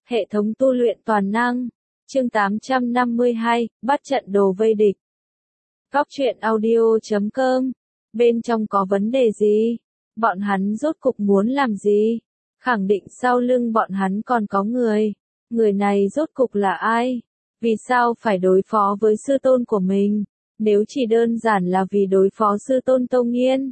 Hệ thống tu luyện toàn năng. Chương 852, bắt trận đồ vây địch. Góc truyện audio.com. Bên trong có vấn đề gì? Bọn hắn rốt cục muốn làm gì? Khẳng định sau lưng bọn hắn còn có người. Người này rốt cục là ai? Vì sao phải đối phó với sư tôn của mình? Nếu chỉ đơn giản là vì đối phó sư tôn Tô Nghiên,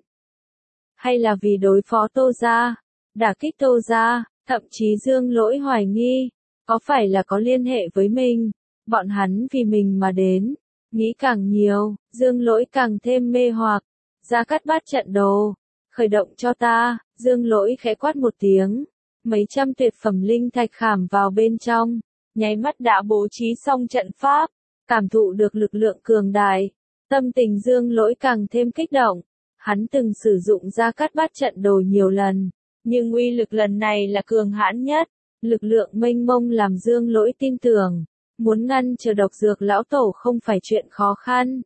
hay là vì đối phó Tô gia, đả kích Tô gia, thậm chí Dương Lỗi hoài nghi, có phải là có liên hệ với mình? Bọn hắn vì mình mà đến. Nghĩ càng nhiều, Dương Lỗi càng thêm mê hoặc. Gia Cát bắt trận đồ. Khởi động cho ta. Dương Lỗi khẽ quát một tiếng. Mấy trăm tuyệt phẩm linh thạch khảm vào bên trong. Nháy mắt đã bố trí xong trận pháp. Cảm thụ được lực lượng cường đại. Tâm tình Dương Lỗi càng thêm kích động. Hắn từng sử dụng Gia Cát bắt trận đồ nhiều lần. Nhưng uy lực lần này là cường hãn nhất. Lực lượng mênh mông làm Dương Lỗi tin tưởng. Muốn ngăn chờ độc dược lão tổ không phải chuyện khó khăn.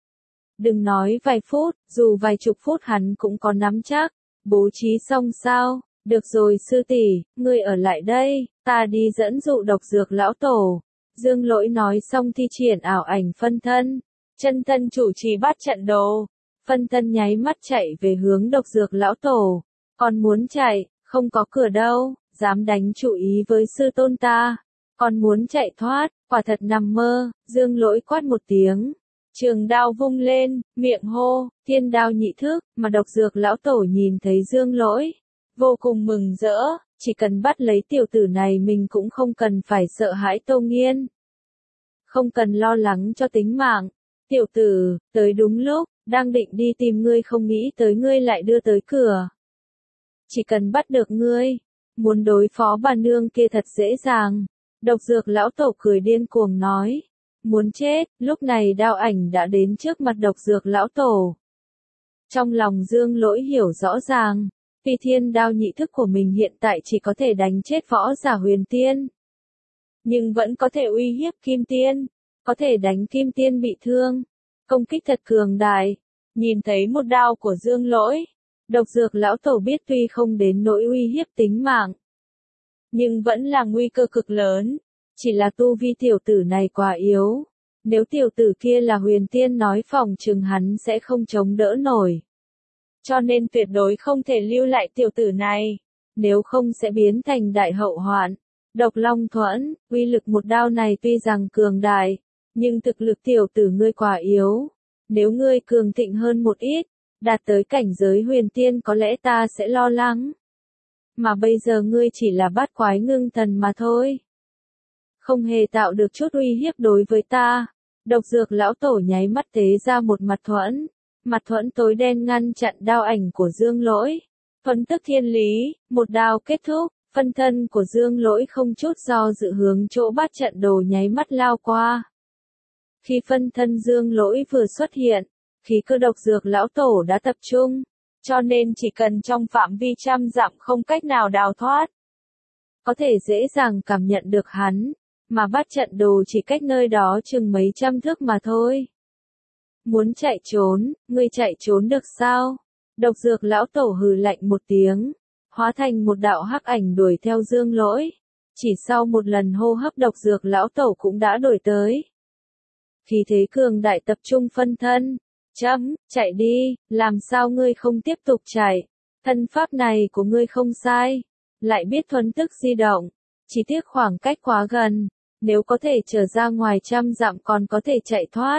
Đừng nói vài phút, dù vài chục phút hắn cũng có nắm chắc. Bố trí xong sao? Được rồi sư tỷ, ngươi ở lại đây, ta đi dẫn dụ độc dược lão tổ. Dương Lỗi nói xong thi triển ảo ảnh phân thân. Chân thân chủ trì bắt trận đồ. Phân thân nháy mắt chạy về hướng độc dược lão tổ. Còn muốn chạy, không có cửa đâu, dám đánh chủ ý với sư tôn ta. Còn muốn chạy thoát, quả thật nằm mơ. Dương Lỗi quát một tiếng. Trường đao vung lên, miệng hô, thiên đao nhị thức, mà độc dược lão tổ nhìn thấy Dương Lỗi. Vô cùng mừng rỡ, chỉ cần bắt lấy tiểu tử này mình cũng không cần phải sợ hãi Tô Nghiên. Không cần lo lắng cho tính mạng. Tiểu tử, tới đúng lúc, đang định đi tìm ngươi không nghĩ tới ngươi lại đưa tới cửa. Chỉ cần bắt được ngươi, muốn đối phó bà nương kia thật dễ dàng. Độc dược lão tổ cười điên cuồng nói. Muốn chết, lúc này đao ảnh đã đến trước mặt độc dược lão tổ. Trong lòng Dương Lỗi hiểu rõ ràng, vì thiên đao nhị thức của mình hiện tại chỉ có thể đánh chết võ giả huyền tiên. Nhưng vẫn có thể uy hiếp kim tiên, có thể đánh kim tiên bị thương. Công kích thật cường đại. Nhìn thấy một đao của Dương Lỗi, độc dược lão tổ biết tuy không đến nỗi uy hiếp tính mạng, nhưng vẫn là nguy cơ cực lớn. Chỉ là tu vi tiểu tử này quá yếu. Nếu tiểu tử kia là huyền tiên nói phòng chừng hắn sẽ không chống đỡ nổi. Cho nên tuyệt đối không thể lưu lại tiểu tử này. Nếu không sẽ biến thành đại hậu hoạn. Độc Long Thuẫn, uy lực một đao này tuy rằng cường đại, nhưng thực lực tiểu tử ngươi quá yếu. Nếu ngươi cường thịnh hơn một ít, đạt tới cảnh giới huyền tiên có lẽ ta sẽ lo lắng. Mà bây giờ ngươi chỉ là bát quái ngưng thần mà thôi. Không hề tạo được chút uy hiếp đối với ta. Độc dược lão tổ nháy mắt tế ra một mặt thuẫn. Mặt thuẫn tối đen ngăn chặn đao ảnh của Dương Lỗi. Thuẫn tức thiên lý, một đao kết thúc, phân thân của Dương Lỗi không chút do dự hướng chỗ bắt trận đồ nháy mắt lao qua. Khi phân thân Dương Lỗi vừa xuất hiện, khí cơ độc dược lão tổ đã tập trung, cho nên chỉ cần trong phạm vi trăm dặm không cách nào đào thoát. Có thể dễ dàng cảm nhận được hắn, mà bắt trận đồ chỉ cách nơi đó chừng mấy trăm thước mà thôi. Muốn chạy trốn, ngươi chạy trốn được sao? Độc dược lão tổ hừ lạnh một tiếng, hóa thành một đạo hắc ảnh đuổi theo Dương Lỗi. Chỉ sau một lần hô hấp độc dược lão tổ cũng đã đuổi tới. Khí thế cường đại tập trung phân thân. Chạy đi, làm sao ngươi không tiếp tục chạy? Thân pháp này của ngươi không sai, lại biết thuần tức di động, chỉ tiếc khoảng cách quá gần, nếu có thể trở ra ngoài trăm dặm còn có thể chạy thoát.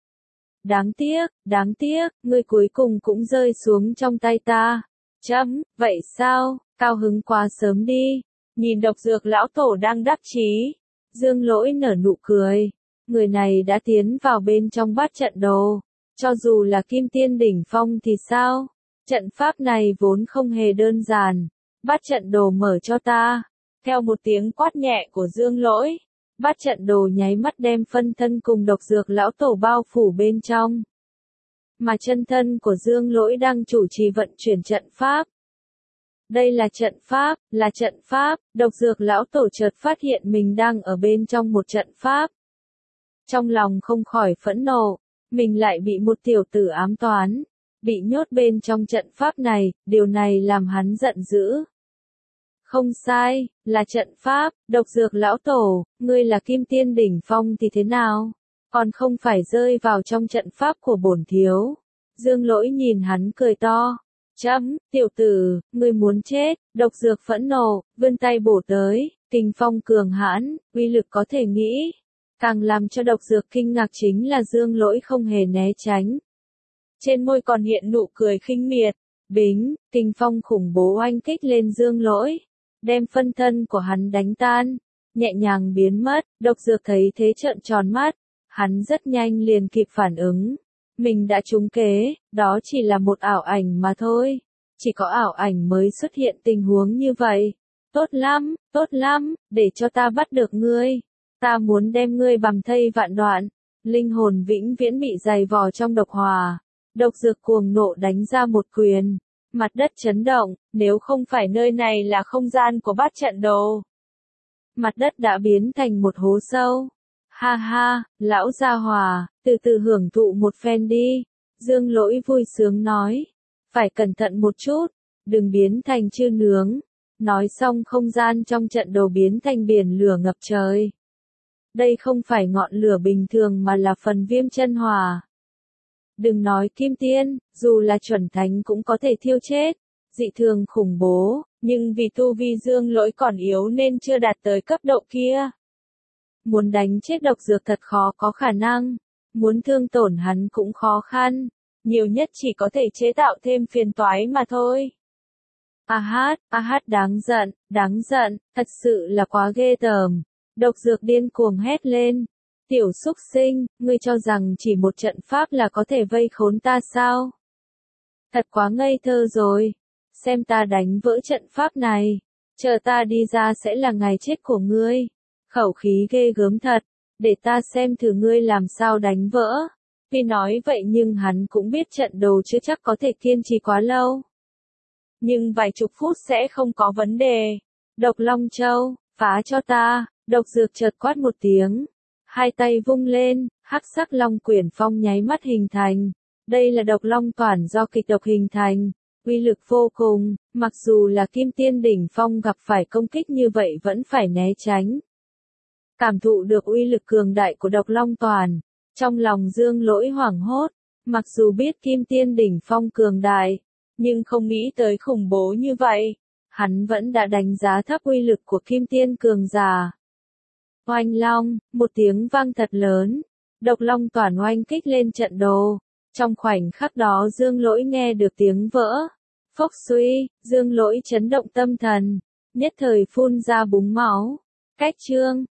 Đáng tiếc, ngươi cuối cùng cũng rơi xuống trong tay ta. Vậy sao, cao hứng quá sớm đi. Nhìn độc dược lão tổ đang đắc chí, Dương Lỗi nở nụ cười. Người này đã tiến vào bên trong bắt trận đồ. Cho dù là kim tiên đỉnh phong thì sao? Trận pháp này vốn không hề đơn giản. Bắt trận đồ mở cho ta. Theo một tiếng quát nhẹ của Dương Lỗi, bắt trận đồ nháy mắt đem phân thân cùng độc dược lão tổ bao phủ bên trong. Mà chân thân của Dương Lỗi đang chủ trì vận chuyển trận pháp. Đây là trận pháp, độc dược lão tổ chợt phát hiện mình đang ở bên trong một trận pháp. Trong lòng không khỏi phẫn nộ, mình lại bị một tiểu tử ám toán, bị nhốt bên trong trận pháp này, điều này làm hắn giận dữ. Không sai, là trận pháp, độc dược lão tổ, ngươi là kim tiên đỉnh phong thì thế nào? Còn không phải rơi vào trong trận pháp của bổn thiếu. Dương Lỗi nhìn hắn cười to. Chấm, tiểu tử, ngươi muốn chết, độc dược phẫn nộ, vươn tay bổ tới, kình phong cường hãn, uy lực có thể nghĩ. Càng làm cho độc dược kinh ngạc chính là Dương Lỗi không hề né tránh. Trên môi còn hiện nụ cười khinh miệt, bính, kình phong khủng bố oanh kích lên Dương Lỗi, đem phân thân của hắn đánh tan, nhẹ nhàng biến mất, độc dược thấy thế trợn tròn mắt, hắn rất nhanh liền kịp phản ứng. Mình đã trúng kế, đó chỉ là một ảo ảnh mà thôi. Chỉ có ảo ảnh mới xuất hiện tình huống như vậy. Tốt lắm, để cho ta bắt được ngươi. Ta muốn đem ngươi bằm thây vạn đoạn. Linh hồn vĩnh viễn bị dày vò trong độc hòa. Độc dược cuồng nộ đánh ra một quyền. Mặt đất chấn động, nếu không phải nơi này là không gian của bát trận đồ. Mặt đất đã biến thành một hố sâu. Ha ha, lão gia hòa, từ từ hưởng thụ một phen đi. Dương Lỗi vui sướng nói. Phải cẩn thận một chút, đừng biến thành chư nướng. Nói xong không gian trong trận đồ biến thành biển lửa ngập trời. Đây không phải ngọn lửa bình thường mà là phần viêm chân hỏa. Đừng nói kim tiên, dù là chuẩn thánh cũng có thể thiêu chết. Dị thường khủng bố, nhưng vì tu vi Dương Lỗi còn yếu nên chưa đạt tới cấp độ kia. Muốn đánh chết độc dược thật khó có khả năng, muốn thương tổn hắn cũng khó khăn, nhiều nhất chỉ có thể chế tạo thêm phiền toái mà thôi. A hát đáng giận, thật sự là quá ghê tởm. Độc dược điên cuồng hét lên. Tiểu súc sinh, ngươi cho rằng chỉ một trận pháp là có thể vây khốn ta sao? Thật quá ngây thơ rồi. Xem ta đánh vỡ trận pháp này. Chờ ta đi ra sẽ là ngày chết của ngươi. Khẩu khí ghê gớm thật. Để ta xem thử ngươi làm sao đánh vỡ. Tuy nói vậy nhưng hắn cũng biết trận đồ chưa chắc có thể kiên trì quá lâu. Nhưng vài chục phút sẽ không có vấn đề. Độc Long Châu, phá cho ta. Độc dược chợt quát một tiếng. Hai tay vung lên, hắc sắc long quyển phong nháy mắt hình thành. Đây là độc long toàn do kịch độc hình thành. Uy lực vô cùng, mặc dù là kim tiên đỉnh phong gặp phải công kích như vậy vẫn phải né tránh. Cảm thụ được uy lực cường đại của độc long toàn. Trong lòng Dương Lỗi hoảng hốt, mặc dù biết kim tiên đỉnh phong cường đại, nhưng không nghĩ tới khủng bố như vậy. Hắn vẫn đã đánh giá thấp uy lực của kim tiên cường giả. Oanh long, một tiếng vang thật lớn. Độc long toàn oanh kích lên trận đồ. Trong khoảnh khắc đó Dương Lỗi nghe được tiếng vỡ. Phốc suy, Dương Lỗi chấn động tâm thần. Nhất thời phun ra búng máu. Cách chương.